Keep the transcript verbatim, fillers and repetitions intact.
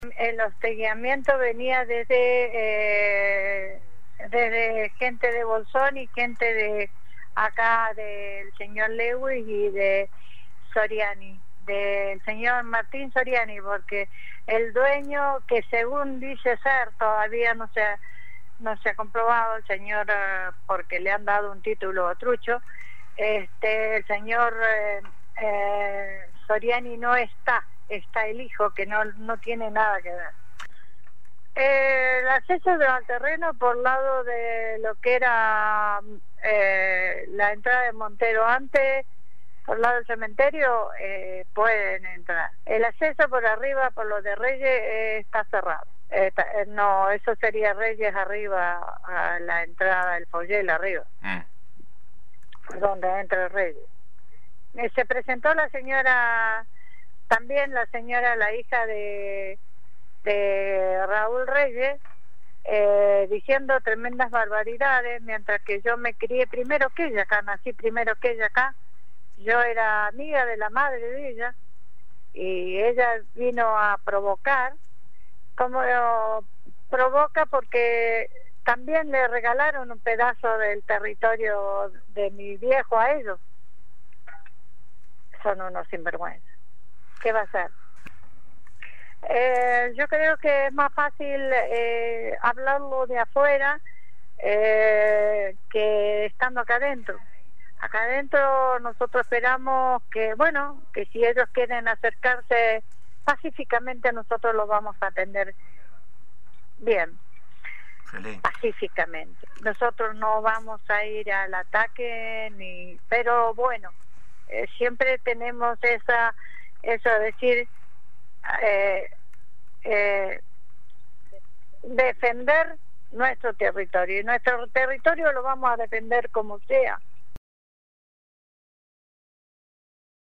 El hostigamiento venía desde eh, desde gente de Bolsón y gente de acá del señor Lewis y de Soriani, del señor Martín Soriani, porque el dueño, que según dice ser, todavía no se ha, no se ha comprobado, el señor, eh, porque le han dado un título a trucho, este, el señor eh, eh, Soriani no está, está el hijo, que no, no tiene nada que ver. Eh, el acceso al terreno por lado de lo que era eh, la entrada de Montero antes, por lado del cementerio, eh, pueden entrar. El acceso por arriba, por lo de Reyes, eh, está cerrado. Eh, está, eh, no, eso sería Reyes arriba, a la entrada del Follel arriba, mm. donde entra Reyes. Eh, se presentó la señora, también la señora, la hija de, de Raúl Reyes, eh, diciendo tremendas barbaridades, mientras que yo me crié primero que ella acá, nací primero que ella acá. Yo era amiga de la madre de ella y ella vino a provocar, como provoca porque también le regalaron un pedazo del territorio de mi viejo a ellos. Son unos sinvergüenzas. ¿Qué va a hacer? Eh, yo creo que es más fácil eh, hablarlo de afuera eh, que estando acá adentro. Acá adentro nosotros esperamos que, bueno, que si ellos quieren acercarse pacíficamente, nosotros los vamos a atender bien, Feliz. Pacíficamente. Nosotros no vamos a ir al ataque, ni, pero bueno, eh, siempre tenemos esa, eso de decir, eh, eh, defender nuestro territorio, y nuestro territorio lo vamos a defender como sea.